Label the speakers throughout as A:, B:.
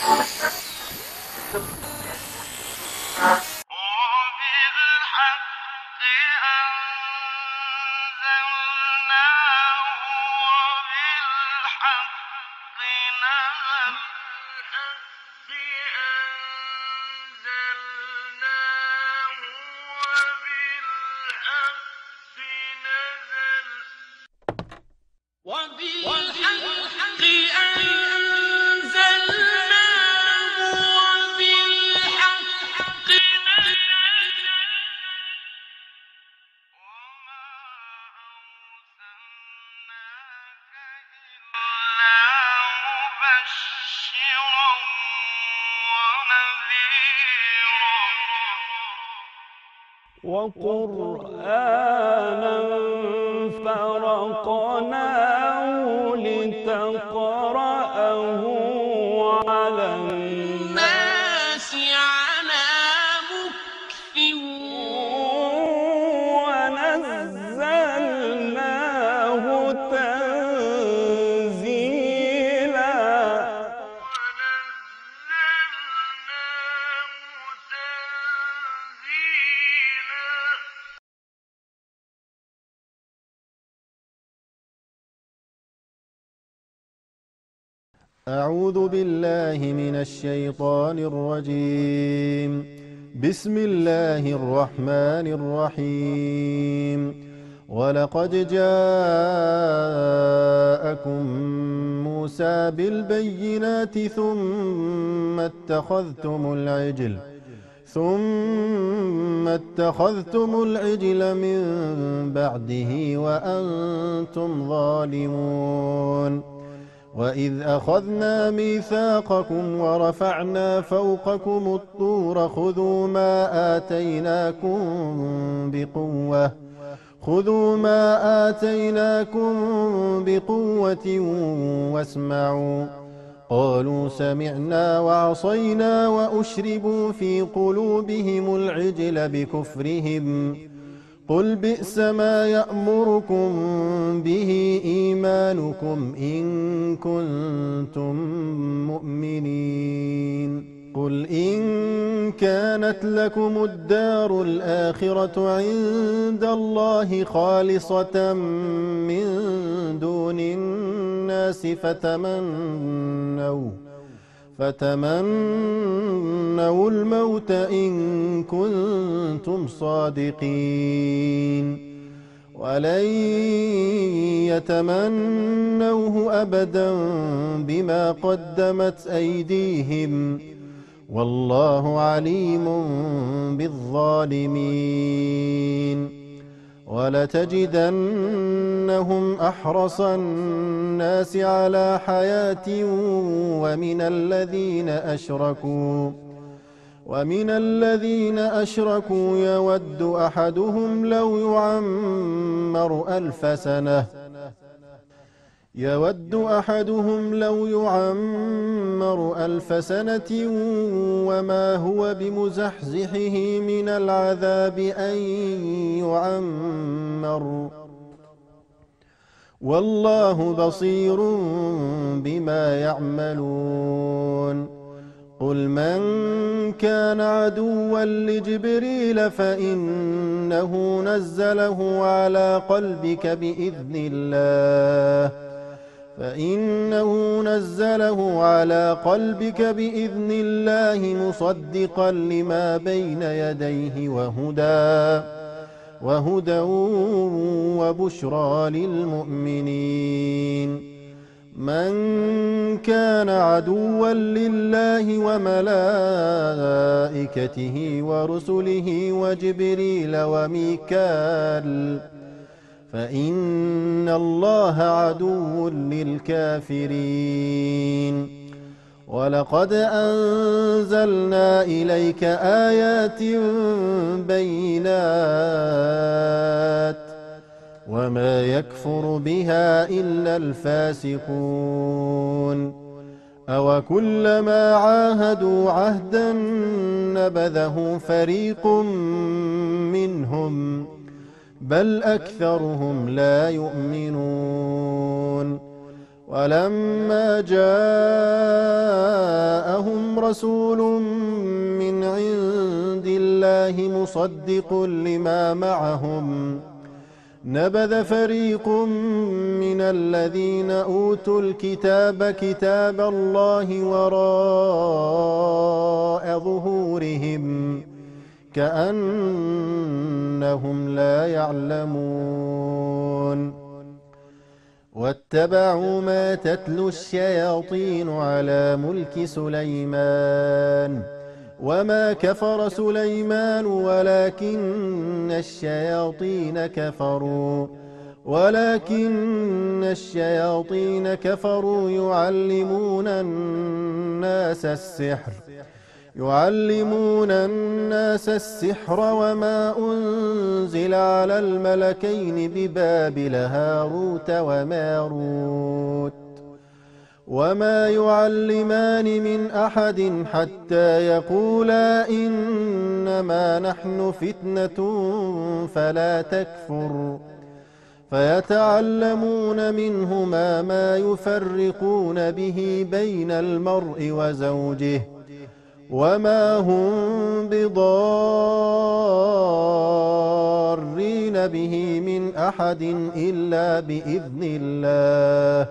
A: وقرآنا فرقناه لتقرأه على الناس على مكث ونزلناه تنزيلا.
B: أعوذ بالله من الشيطان الرجيم. بسم الله الرحمن الرحيم. ولقد جاءكم موسى بالبينات ثم اتخذتم العجل من بعده وأنتم ظالمون. وإذ أخذنا ميثاقكم ورفعنا فوقكم الطور خذوا ما آتيناكم بقوة واسمعوا. قالوا سمعنا وعصينا وأشربوا في قلوبهم العجل بكفرهم. قل بئس ما يأمركم به إيمانكم إن كنتم مؤمنين. قل إن كانت لكم الدار الآخرة عند الله خالصة من دون الناس فتمنوا الموت إن كنتم صادقين. ولن يتمنوه أبدا بما قدمت أيديهم والله عليم بالظالمين. ولتجدنهم أحرص الناس على حياة ومن الذين أشركوا يود أحدهم لو يعمر ألف سنة وما هو بمزحزحه من العذاب أن يعمر والله بصير بما يعملون. قل من كان عدوا لجبريل فإنه نزله على قلبك بإذن الله مصدقا لما بين يديه وهدى وبشرى للمؤمنين. من كان عدوا لله وملائكته ورسله وجبريل وميكال فإن الله عدو للكافرين. ولقد أنزلنا إليك آيات بينات وما يكفر بها إلا الفاسقون. أوكلما عاهدوا عهدا نبذه فريق منهم بل أكثرهم لا يؤمنون. ولما جاءهم رسول من عند الله مصدق لما معهم نبذ فريق من الذين أوتوا الكتاب كتاب الله وراء ظهورهم كأنهم لا يعلمون واتبعوا ما تتلو الشياطين على ملك سليمان وما كفر سليمان ولكن الشياطين كفروا يعلمون الناس السحر وما أنزل على الملكين ببابل هاروت وماروت وما يعلمان من أحد حتى يقولا إنما نحن فتنة فلا تكفر فيتعلمون منهما ما يفرقون به بين المرء وزوجه وما هم بضارين به من أحد إلا بإذن الله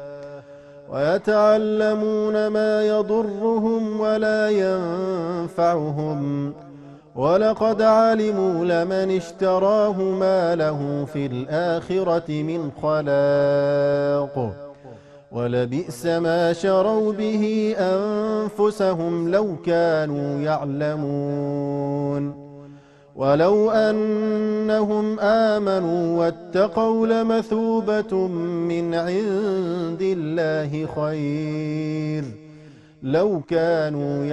B: ويتعلمون ما يضرهم ولا ينفعهم ولقد علموا لمن اشتراه ما له في الآخرة من خلاق ولبئس ما شروا به أنفسهم لو كانوا يعلمون ولو أنهم آمنوا واتقوا لمثوبة من عند الله خير لو كانوا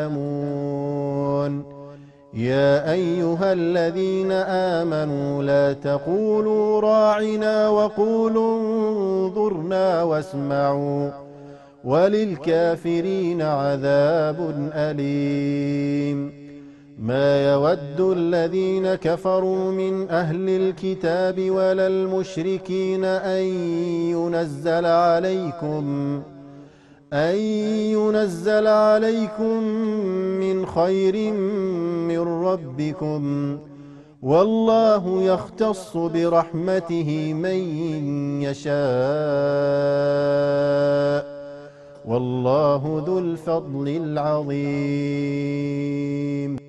B: يعلمون يا أيها الذين آمنوا لا تقولوا راعنا وقولوا انظرنا واسمعوا وللكافرين عذاب أليم ما يود الذين كفروا من أهل الكتاب ولا المشركين أن ينزل عليكم من خير من ربكم والله يختص برحمته من يشاء والله ذو الفضل العظيم.